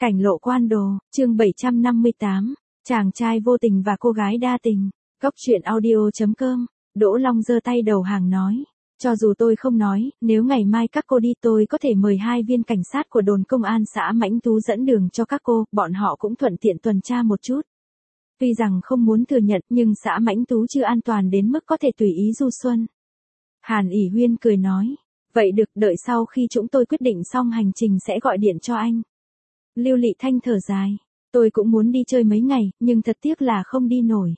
Cảnh lộ quan đồ, chương 758, chàng trai vô tình và cô gái đa tình. Góc truyện audio.com, Đỗ Long giơ tay đầu hàng nói. Cho dù tôi không nói, nếu ngày mai các cô đi tôi có thể mời 2 viên cảnh sát của đồn công an xã Mãnh Tú dẫn đường cho các cô, bọn họ cũng thuận tiện tuần tra một chút. Tuy rằng không muốn thừa nhận nhưng xã Mãnh Tú chưa an toàn đến mức có thể tùy ý du xuân. Hàn ỷ Huyên cười nói. Vậy được, đợi sau khi chúng tôi quyết định xong hành trình sẽ gọi điện cho anh. Lưu Lị Thanh thở dài. Tôi cũng muốn đi chơi mấy ngày, nhưng thật tiếc là không đi nổi.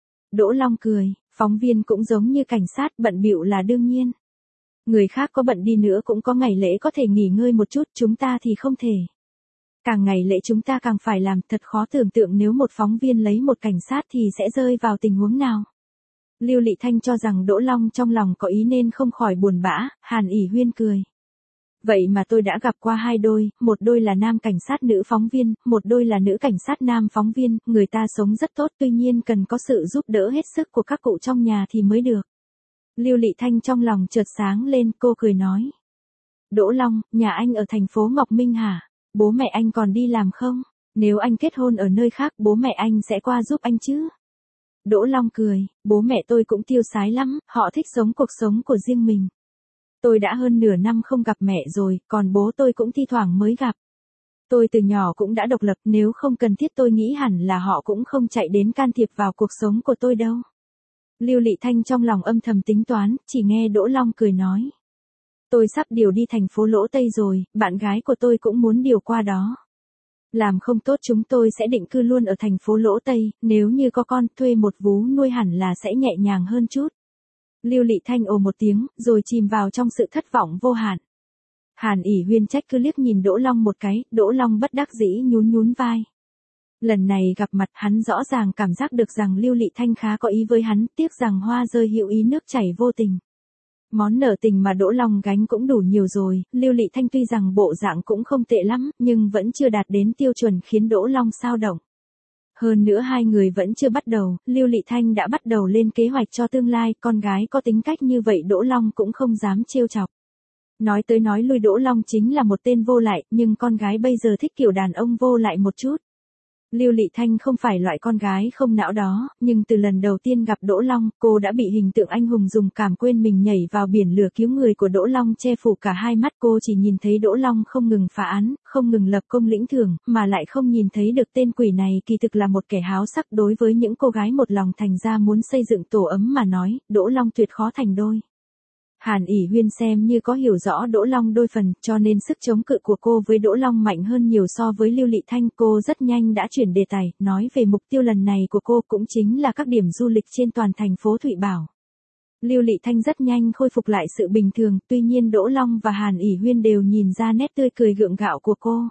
Đỗ Long cười, phóng viên cũng giống như cảnh sát, bận bịu là đương nhiên. Người khác có bận đi nữa cũng có ngày lễ có thể nghỉ ngơi một chút, chúng ta thì không thể. Càng ngày lễ chúng ta càng phải làm, thật khó tưởng tượng nếu một phóng viên lấy một cảnh sát thì sẽ rơi vào tình huống nào. Lưu Lị Thanh cho rằng Đỗ Long trong lòng có ý nên không khỏi buồn bã. Hàn ỷ Huyên cười. Vậy mà tôi đã gặp qua 2 đôi, một đôi là nam cảnh sát nữ phóng viên, một đôi là nữ cảnh sát nam phóng viên, người ta sống rất tốt tuy nhiên cần có sự giúp đỡ hết sức của các cụ trong nhà thì mới được. Lưu Lị Thanh trong lòng chợt sáng lên, cô cười nói. Đỗ Long, nhà anh ở thành phố Ngọc Minh hả? Bố mẹ anh còn đi làm không? Nếu anh kết hôn ở nơi khác bố mẹ anh sẽ qua giúp anh chứ? Đỗ Long cười, bố mẹ tôi cũng tiêu sái lắm, họ thích sống cuộc sống của riêng mình. Tôi đã hơn nửa năm không gặp mẹ rồi, còn bố tôi cũng thi thoảng mới gặp. Tôi từ nhỏ cũng đã độc lập, nếu không cần thiết tôi nghĩ hẳn là họ cũng không chạy đến can thiệp vào cuộc sống của tôi đâu. Lưu Lị Thanh trong lòng âm thầm tính toán, chỉ nghe Đỗ Long cười nói. Tôi sắp điều đi thành phố Lỗ Tây rồi, bạn gái của tôi cũng muốn điều qua đó. Làm không tốt chúng tôi sẽ định cư luôn ở thành phố Lỗ Tây, nếu như có con, thuê một vú nuôi hẳn là sẽ nhẹ nhàng hơn chút. Lưu Lị Thanh ồ một tiếng, rồi chìm vào trong sự thất vọng vô hạn. Hàn ỷ Huyên trách cứ liếc nhìn Đỗ Long một cái, Đỗ Long bất đắc dĩ nhún nhún vai. Lần này gặp mặt hắn rõ ràng cảm giác được rằng Lưu Lị Thanh khá có ý với hắn, tiếc rằng hoa rơi hữu ý nước chảy vô tình. Món nợ tình mà Đỗ Long gánh cũng đủ nhiều rồi, Lưu Lị Thanh tuy rằng bộ dạng cũng không tệ lắm, nhưng vẫn chưa đạt đến tiêu chuẩn khiến Đỗ Long xao động. Hơn nữa 2 người vẫn chưa bắt đầu, Lưu Lị Thanh đã bắt đầu lên kế hoạch cho tương lai, con gái có tính cách như vậy Đỗ Long cũng không dám trêu chọc. Nói tới nói lui Đỗ Long chính là một tên vô lại, nhưng con gái bây giờ thích kiểu đàn ông vô lại một chút. Lưu Lị Thanh không phải loại con gái không não đó, nhưng từ lần đầu tiên gặp Đỗ Long, cô đã bị hình tượng anh hùng dùng cảm quên mình nhảy vào biển lửa cứu người của Đỗ Long che phủ cả hai mắt. Cô chỉ nhìn thấy Đỗ Long không ngừng phá án, không ngừng lập công lĩnh thưởng, mà lại không nhìn thấy được tên quỷ này kỳ thực là một kẻ háo sắc. Đối với những cô gái một lòng thành ra muốn xây dựng tổ ấm mà nói, Đỗ Long tuyệt khó thành đôi. Hàn ỷ Huyên xem như có hiểu rõ Đỗ Long đôi phần, cho nên sức chống cự của cô với Đỗ Long mạnh hơn nhiều so với Lưu Lị Thanh. Cô rất nhanh đã chuyển đề tài, nói về mục tiêu lần này của cô cũng chính là các điểm du lịch trên toàn thành phố Thụy Bảo. Lưu Lị Thanh rất nhanh khôi phục lại sự bình thường, tuy nhiên Đỗ Long và Hàn ỷ Huyên đều nhìn ra nét tươi cười gượng gạo của cô.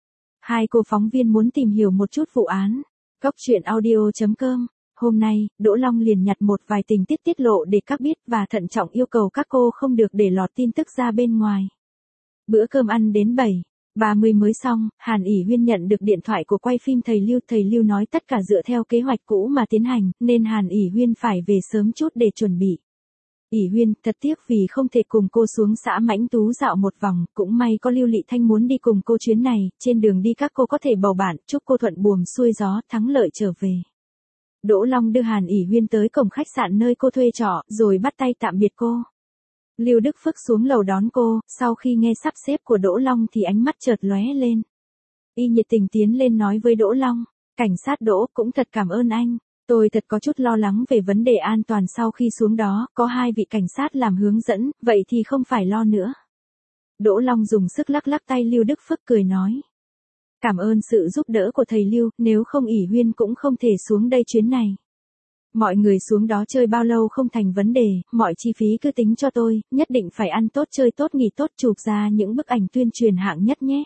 2 cô phóng viên muốn tìm hiểu một chút vụ án. Góc truyện audio.com. Hôm nay, Đỗ Long liền nhặt một vài tình tiết tiết lộ để các biết và thận trọng yêu cầu các cô không được để lọt tin tức ra bên ngoài. Bữa cơm ăn đến 7:30 mới xong, Hàn ỷ Huyên nhận được điện thoại của quay phim thầy Lưu nói tất cả dựa theo kế hoạch cũ mà tiến hành, nên Hàn ỷ Huyên phải về sớm chút để chuẩn bị. ỷ Huyên, thật tiếc vì không thể cùng cô xuống xã Mãnh Tú dạo một vòng, cũng may có Lưu Lị Thanh muốn đi cùng cô chuyến này, trên đường đi các cô có thể bầu bạn, chúc cô thuận buồm xuôi gió, thắng lợi trở về. Đỗ Long đưa Hàn ỷ Huyên tới cổng khách sạn nơi cô thuê trọ, rồi bắt tay tạm biệt cô. Lưu Đức Phước xuống lầu đón cô, sau khi nghe sắp xếp của Đỗ Long thì ánh mắt chợt lóe lên. Y nhiệt tình tiến lên nói với Đỗ Long, cảnh sát Đỗ, cũng thật cảm ơn anh. Tôi thật có chút lo lắng về vấn đề an toàn sau khi xuống đó, có 2 vị cảnh sát làm hướng dẫn, vậy thì không phải lo nữa. Đỗ Long dùng sức lắc lắc tay Lưu Đức Phước cười nói. Cảm ơn sự giúp đỡ của thầy Lưu, nếu không ỷ Huyên cũng không thể xuống đây chuyến này. Mọi người xuống đó chơi bao lâu không thành vấn đề, mọi chi phí cứ tính cho tôi, nhất định phải ăn tốt chơi tốt nghỉ tốt chụp ra những bức ảnh tuyên truyền hạng nhất nhé.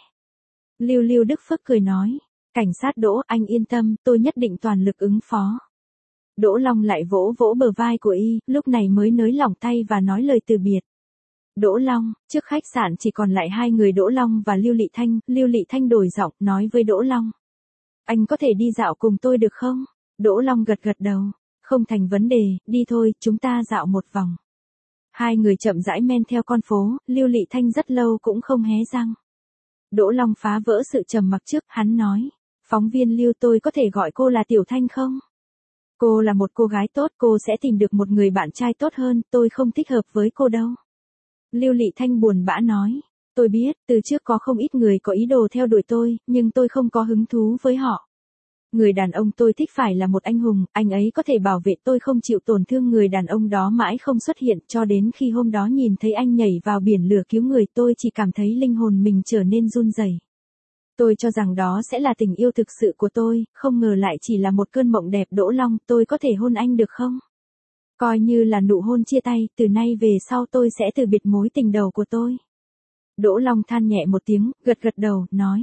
Lưu Đức Phước cười nói, cảnh sát Đỗ, anh yên tâm, tôi nhất định toàn lực ứng phó. Đỗ Long lại vỗ vỗ bờ vai của y, lúc này mới nới lỏng tay và nói lời từ biệt. Đỗ Long, trước khách sạn chỉ còn lại 2 người Đỗ Long và Lưu Lị Thanh đổi giọng, nói với Đỗ Long. Anh có thể đi dạo cùng tôi được không? Đỗ Long gật gật đầu. Không thành vấn đề, đi thôi, chúng ta dạo một vòng. 2 người chậm rãi men theo con phố, Lưu Lị Thanh rất lâu cũng không hé răng. Đỗ Long phá vỡ sự trầm mặc trước, hắn nói. Phóng viên Lưu, tôi có thể gọi cô là Tiểu Thanh không? Cô là một cô gái tốt, cô sẽ tìm được một người bạn trai tốt hơn, tôi không thích hợp với cô đâu. Lưu Lị Thanh buồn bã nói. Tôi biết, từ trước có không ít người có ý đồ theo đuổi tôi, nhưng tôi không có hứng thú với họ. Người đàn ông tôi thích phải là một anh hùng, anh ấy có thể bảo vệ tôi không chịu tổn thương. Người đàn ông đó mãi không xuất hiện, cho đến khi hôm đó nhìn thấy anh nhảy vào biển lửa cứu người, tôi chỉ cảm thấy linh hồn mình trở nên run rẩy. Tôi cho rằng đó sẽ là tình yêu thực sự của tôi, không ngờ lại chỉ là một cơn mộng đẹp. Đỗ Long, tôi có thể hôn anh được không? Coi như là nụ hôn chia tay, từ nay về sau tôi sẽ từ biệt mối tình đầu của tôi. Đỗ Long than nhẹ một tiếng, gật gật đầu, nói.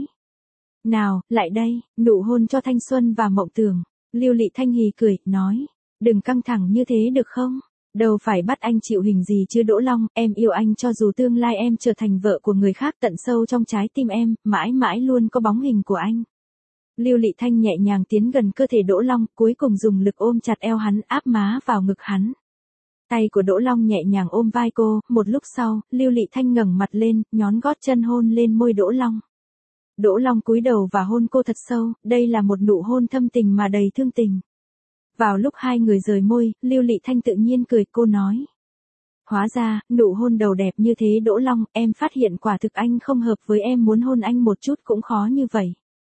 Nào, lại đây, nụ hôn cho thanh xuân và mộng tưởng. Lưu Lị Thanh hì cười, nói. Đừng căng thẳng như thế được không? Đâu phải bắt anh chịu hình gì chứ Đỗ Long, em yêu anh cho dù tương lai em trở thành vợ của người khác, tận sâu trong trái tim em, mãi mãi luôn có bóng hình của anh. Lưu Lị Thanh nhẹ nhàng tiến gần cơ thể Đỗ Long, cuối cùng dùng lực ôm chặt eo hắn, áp má vào ngực hắn. Tay của Đỗ Long nhẹ nhàng ôm vai cô, một lúc sau, Lưu Lị Thanh ngẩng mặt lên, nhón gót chân hôn lên môi Đỗ Long. Đỗ Long cúi đầu và hôn cô thật sâu, đây là một nụ hôn thâm tình mà đầy thương tình. Vào lúc hai người rời môi, Lưu Lị Thanh tự nhiên cười, cô nói. Hóa ra, nụ hôn đầu đẹp như thế Đỗ Long, em phát hiện quả thực anh không hợp với em, muốn hôn anh một chút cũng khó như vậy.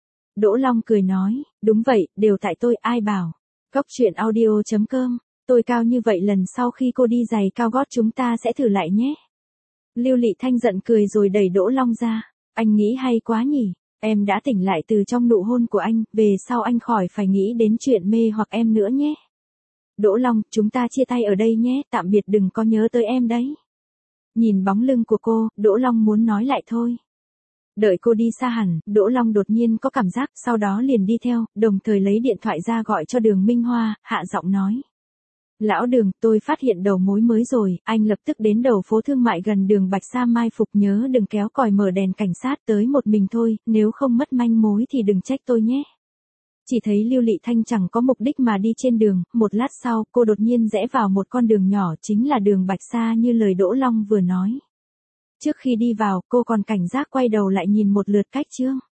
Đỗ Long cười nói, đúng vậy, đều tại tôi, ai bảo. Góc truyện audio.com, tôi cao như vậy, lần sau khi cô đi giày cao gót chúng ta sẽ thử lại nhé. Lưu Lị Thanh giận cười rồi đẩy Đỗ Long ra. Anh nghĩ hay quá nhỉ, em đã tỉnh lại từ trong nụ hôn của anh, về sau anh khỏi phải nghĩ đến chuyện mê hoặc em nữa nhé. Đỗ Long, chúng ta chia tay ở đây nhé, tạm biệt, đừng có nhớ tới em đấy. Nhìn bóng lưng của cô, Đỗ Long muốn nói lại thôi. Đợi cô đi xa hẳn, Đỗ Long đột nhiên có cảm giác, sau đó liền đi theo, đồng thời lấy điện thoại ra gọi cho Đường Minh Hoa, hạ giọng nói. Lão Đường, tôi phát hiện đầu mối mới rồi, anh lập tức đến đầu phố thương mại gần đường Bạch Sa mai phục, nhớ đừng kéo còi mở đèn cảnh sát, tới một mình thôi, nếu không mất manh mối thì đừng trách tôi nhé. Chỉ thấy Lưu Lị Thanh chẳng có mục đích mà đi trên đường, một lát sau, cô đột nhiên rẽ vào một con đường nhỏ, chính là đường Bạch Sa như lời Đỗ Long vừa nói. Trước khi đi vào, cô còn cảnh giác quay đầu lại nhìn một lượt cách chương.